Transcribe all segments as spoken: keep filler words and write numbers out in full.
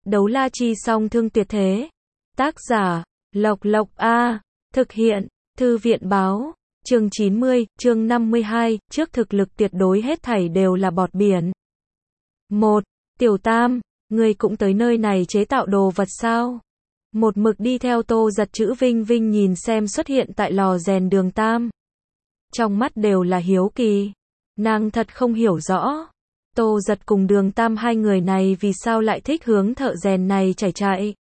Đấu la chi song thương tuyệt thế. Tác giả, Lộc Lộc A. Thực hiện, Thư viện báo. Chương chín mươi, chương năm mươi hai, trước thực lực tuyệt đối hết thảy đều là bọt biển. một. Tiểu Tam, ngươi cũng tới nơi này chế tạo đồ vật sao? Một mực đi theo Tô Giật chữ Vinh Vinh nhìn xem xuất hiện tại lò rèn Đường Tam. Trong mắt đều là hiếu kỳ. Nàng thật không hiểu rõ. Tô Giật cùng Đường Tam hai người này vì sao lại thích hướng thợ rèn này chảy chạy.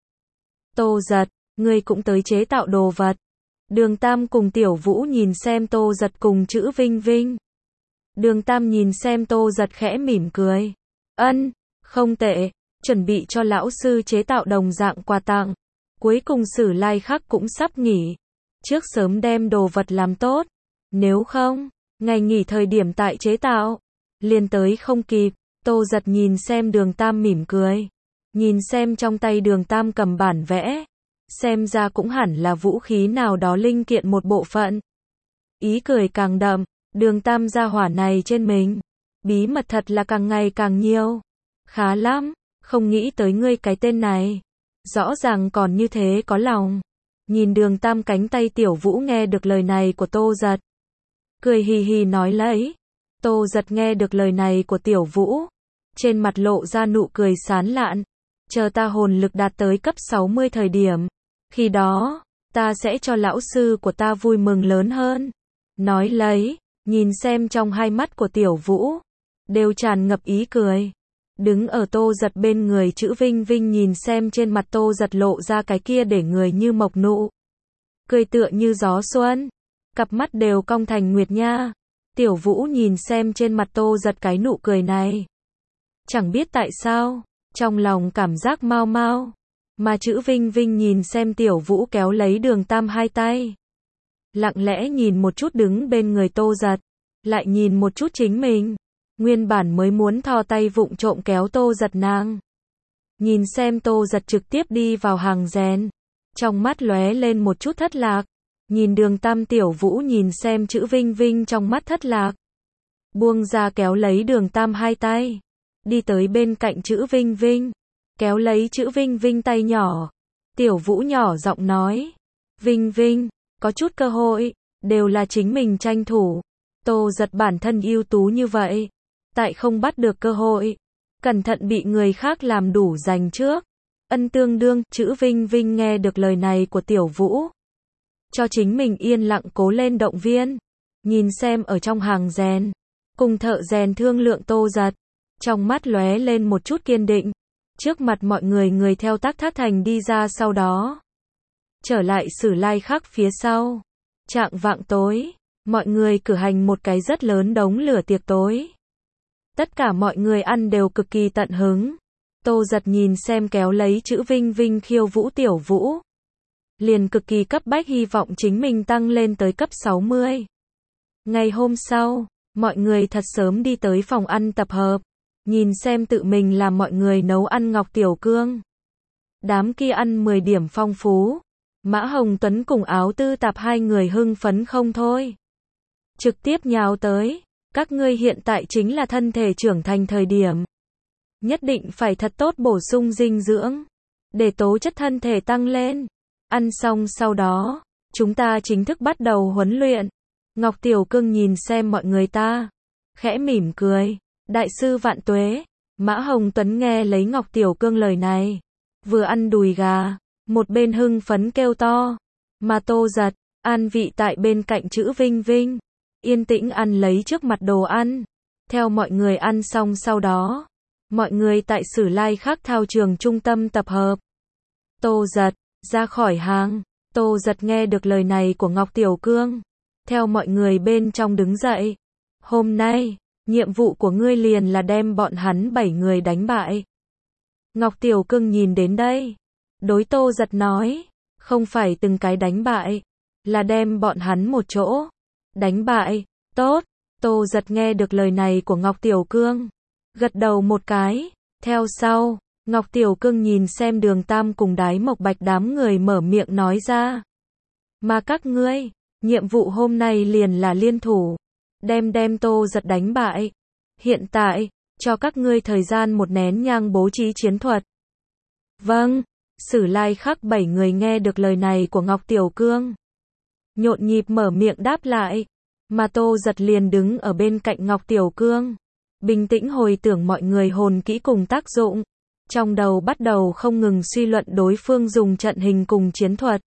Tô Giật, ngươi cũng tới chế tạo đồ vật. Đường Tam cùng Tiểu Vũ nhìn xem Tô Giật cùng chữ Vinh Vinh. Đường Tam nhìn xem Tô Giật khẽ mỉm cười. Ân, không tệ, chuẩn bị cho lão sư chế tạo đồng dạng quà tặng. Cuối cùng Sử Lai Khắc cũng sắp nghỉ. Trước sớm đem đồ vật làm tốt. Nếu không, ngày nghỉ thời điểm tại chế tạo, liền tới không kịp. Tô Giật nhìn xem Đường Tam mỉm cười. Nhìn xem trong tay Đường Tam cầm bản vẽ. Xem ra cũng hẳn là vũ khí nào đó linh kiện một bộ phận. Ý cười càng đậm, Đường Tam gia hỏa này trên mình. Bí mật thật là càng ngày càng nhiều. Khá lắm, không nghĩ tới ngươi cái tên này. Rõ ràng còn như thế có lòng. Nhìn Đường Tam cánh tay Tiểu Vũ nghe được lời này của Tô Giật. Cười hì hì nói lấy. Tô Giật nghe được lời này của Tiểu Vũ. Trên mặt lộ ra nụ cười sán lạn. Chờ ta hồn lực đạt tới cấp sáu mươi thời điểm. Khi đó, ta sẽ cho lão sư của ta vui mừng lớn hơn. Nói lấy, nhìn xem trong hai mắt của Tiểu Vũ. Đều tràn ngập ý cười. Đứng ở Tô Giật bên người chữ Vinh Vinh nhìn xem trên mặt Tô Giật lộ ra cái kia để người như mộc nụ. Cười tựa như gió xuân. Cặp mắt đều cong thành nguyệt nha. Tiểu Vũ nhìn xem trên mặt Tô Giật cái nụ cười này. Chẳng biết tại sao, trong lòng cảm giác mau mau. Mà chữ Vinh Vinh nhìn xem Tiểu Vũ kéo lấy Đường Tam hai tay. Lặng lẽ nhìn một chút đứng bên người Tô Giật. Lại nhìn một chút chính mình. Nguyên bản mới muốn thò tay vụng trộm kéo Tô Giật nàng. Nhìn xem Tô Giật trực tiếp đi vào hàng rèn. Trong mắt lóe lên một chút thất lạc. Nhìn Đường Tam Tiểu Vũ nhìn xem chữ Vinh Vinh trong mắt thất lạc. Buông ra kéo lấy Đường Tam hai tay. Đi tới bên cạnh chữ Vinh Vinh. Kéo lấy chữ Vinh Vinh tay nhỏ. Tiểu Vũ nhỏ giọng nói. Vinh Vinh, có chút cơ hội. Đều là chính mình tranh thủ. Tô Giật bản thân ưu tú như vậy. Tại không bắt được cơ hội. Cẩn thận bị người khác làm đủ giành trước. Ân tương đương, chữ Vinh Vinh nghe được lời này của Tiểu Vũ. Cho chính mình yên lặng cố lên động viên. Nhìn xem ở trong hàng rèn. Cùng thợ rèn thương lượng Tô Giật. Trong mắt lóe lên một chút kiên định. Trước mặt mọi người người theo tác thác thành đi ra sau đó. Trở lại Sử Lai Khắc phía sau. Trạng vạng tối. Mọi người cử hành một cái rất lớn đống lửa tiệc tối. Tất cả mọi người ăn đều cực kỳ tận hứng. Tô Giật nhìn xem kéo lấy chữ Vinh Vinh khiêu vũ Tiểu Vũ. Liền cực kỳ cấp bách hy vọng chính mình tăng lên tới cấp sáu mươi. Ngày hôm sau, mọi người thật sớm đi tới phòng ăn tập hợp. Nhìn xem tự mình làm mọi người nấu ăn Ngọc Tiểu Cương. Đám kia ăn mười điểm phong phú. Mã Hồng Tuấn cùng Áo Tư Tạp hai người hưng phấn không thôi. Trực tiếp nhào tới. Các ngươi hiện tại chính là thân thể trưởng thành thời điểm. Nhất định phải thật tốt bổ sung dinh dưỡng. Để tố chất thân thể tăng lên. Ăn xong sau đó, chúng ta chính thức bắt đầu huấn luyện. Ngọc Tiểu Cương nhìn xem mọi người ta. Khẽ mỉm cười. Đại sư vạn tuế. Mã Hồng Tuấn nghe lấy Ngọc Tiểu Cương lời này. Vừa ăn đùi gà. Một bên hưng phấn kêu to. Mà Tô Giật, an vị tại bên cạnh chữ Vinh Vinh. Yên tĩnh ăn lấy trước mặt đồ ăn. Theo mọi người ăn xong sau đó. Mọi người tại Sử Lai Khắc thao trường trung tâm tập hợp. Tô Giật, ra khỏi hàng. Tô Giật nghe được lời này của Ngọc Tiểu Cương. Theo mọi người bên trong đứng dậy. Hôm nay, nhiệm vụ của ngươi liền là đem bọn hắn bảy người đánh bại. Ngọc Tiểu Cương nhìn đến đây. Đối Tô Giật nói. Không phải từng cái đánh bại. Là đem bọn hắn một chỗ. Đánh bại, tốt. Tô Giật nghe được lời này của Ngọc Tiểu Cương. Gật đầu một cái. Theo sau, Ngọc Tiểu Cương nhìn xem Đường Tam cùng Đái Mộc Bạch đám người mở miệng nói ra. Mà các ngươi, nhiệm vụ hôm nay liền là liên thủ. Đem đem Tô Giật đánh bại. Hiện tại, cho các ngươi thời gian một nén nhang bố trí chiến thuật. Vâng. Sử Lai Khắc bảy người nghe được lời này của Ngọc Tiểu Cương, nhộn nhịp mở miệng đáp lại, mà Tô Giật liền đứng ở bên cạnh Ngọc Tiểu Cương, bình tĩnh hồi tưởng mọi người hồn kỹ cùng tác dụng, trong đầu bắt đầu không ngừng suy luận đối phương dùng trận hình cùng chiến thuật.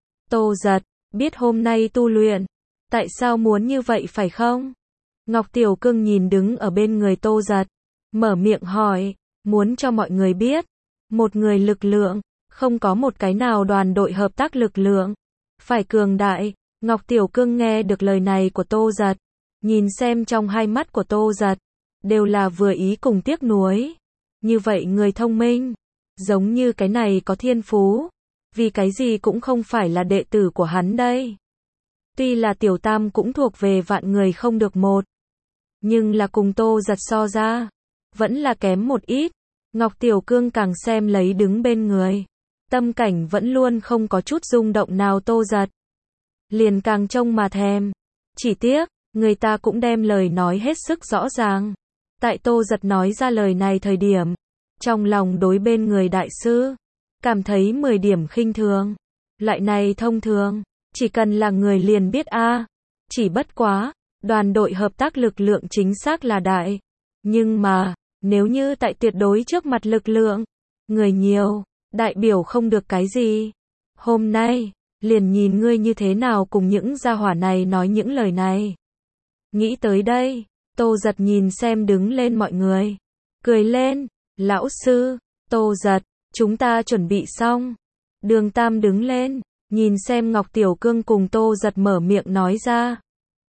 Tô Giật, biết hôm nay tu luyện, tại sao muốn như vậy phải không? Ngọc Tiểu Cương nhìn đứng ở bên người Tô Giật, mở miệng hỏi, muốn cho mọi người biết, một người lực lượng, không có một cái nào đoàn đội hợp tác lực lượng, phải cường đại. Ngọc Tiểu Cương nghe được lời này của Tô Giật, nhìn xem trong hai mắt của Tô Giật, đều là vừa ý cùng tiếc nuối. Như vậy người thông minh, giống như cái này có thiên phú, vì cái gì cũng không phải là đệ tử của hắn đây. Tuy là Tiểu Tam cũng thuộc về vạn người không được một, nhưng là cùng Tô Giật so ra, vẫn là kém một ít. Ngọc Tiểu Cương càng xem lấy đứng bên người, tâm cảnh vẫn luôn không có chút rung động nào Tô Giật, liền càng trông mà thèm. Chỉ tiếc, người ta cũng đem lời nói hết sức rõ ràng. Tại Tô Giật nói ra lời này thời điểm, trong lòng đối bên người đại sư, cảm thấy mười điểm khinh thường. Loại này thông thường, chỉ cần là người liền biết a. À. Chỉ bất quá, đoàn đội hợp tác lực lượng chính xác là đại. Nhưng mà, nếu như tại tuyệt đối trước mặt lực lượng, người nhiều, đại biểu không được cái gì. Hôm nay, liền nhìn ngươi như thế nào cùng những gia hỏa này nói những lời này. Nghĩ tới đây, Tô Giật nhìn xem đứng lên mọi người, cười lên, lão sư, Tô Giật, chúng ta chuẩn bị xong. Đường Tam đứng lên, nhìn xem Ngọc Tiểu Cương cùng Tô Giật mở miệng nói ra.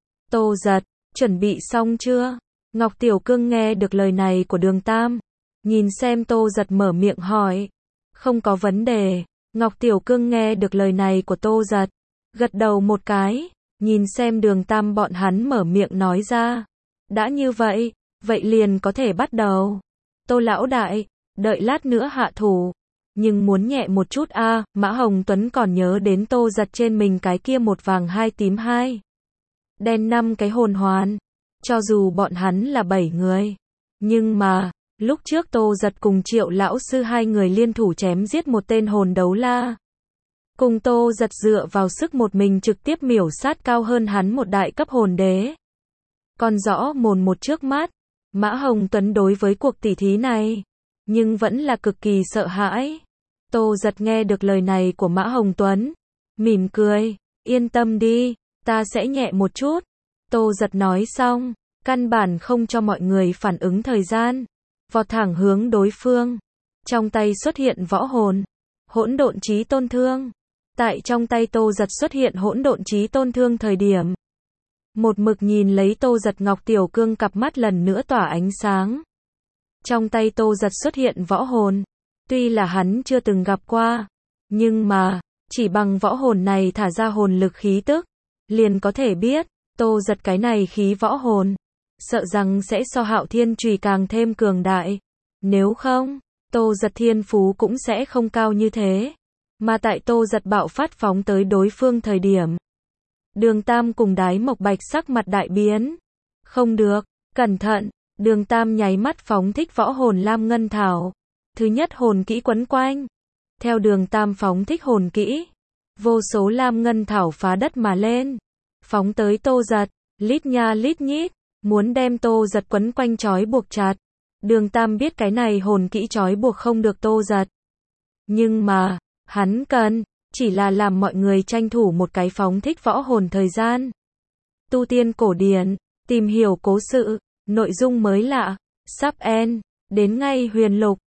Tô Giật, chuẩn bị xong chưa? Ngọc Tiểu Cương nghe được lời này của Đường Tam, nhìn xem Tô Giật mở miệng hỏi. Không có vấn đề. Ngọc Tiểu Cương nghe được lời này của Tô Giật, gật đầu một cái, nhìn xem Đường Tam bọn hắn mở miệng nói ra. Đã như vậy, vậy liền có thể bắt đầu. Tô lão đại, đợi lát nữa hạ thủ, nhưng muốn nhẹ một chút a. À, Mã Hồng Tuấn còn nhớ đến Tô Giật trên mình cái kia một vàng hai tím hai đen năm cái hồn hoàn. Cho dù bọn hắn là bảy người, nhưng mà lúc trước Tô Giật cùng Triệu lão sư hai người liên thủ chém giết một tên hồn đấu la. Cùng Tô Giật dựa vào sức một mình trực tiếp miểu sát cao hơn hắn một đại cấp hồn đế. Còn rõ mồn một trước mắt, Mã Hồng Tuấn đối với cuộc tỉ thí này, nhưng vẫn là cực kỳ sợ hãi. Tô Giật nghe được lời này của Mã Hồng Tuấn, mỉm cười, yên tâm đi, ta sẽ nhẹ một chút. Tô Giật nói xong, căn bản không cho mọi người phản ứng thời gian, vọt thẳng hướng đối phương. Trong tay xuất hiện võ hồn, hỗn độn chí tôn thương. Tại trong tay Tô Giật xuất hiện hỗn độn chí tôn thương thời điểm, một mực nhìn lấy Tô Giật, Ngọc Tiểu Cương cặp mắt lần nữa tỏa ánh sáng. Trong tay Tô Giật xuất hiện võ hồn, tuy là hắn chưa từng gặp qua, nhưng mà, chỉ bằng võ hồn này thả ra hồn lực khí tức, liền có thể biết, Tô Giật cái này khí võ hồn, sợ rằng sẽ so Hạo Thiên Chùy càng thêm cường đại. Nếu không, Tô Giật thiên phú cũng sẽ không cao như thế. Mà tại Tô Giật bạo phát phóng tới đối phương thời điểm, Đường Tam cùng Đái Mộc Bạch sắc mặt đại biến. Không được, cẩn thận. Đường Tam nháy mắt phóng thích võ hồn Lam Ngân Thảo. Thứ nhất hồn kỹ quấn quanh. Theo Đường Tam phóng thích hồn kỹ, vô số Lam Ngân Thảo phá đất mà lên, phóng tới Tô Giật, lít nha lít nhít, muốn đem Tô Giật quấn quanh trói buộc chặt. Đường Tam biết cái này hồn kỹ trói buộc không được Tô Giật, nhưng mà, hắn cần, chỉ là làm mọi người tranh thủ một cái phóng thích võ hồn thời gian. Tu tiên cổ điển, tìm hiểu cố sự, nội dung mới lạ, sắp end, đến ngay huyền lục.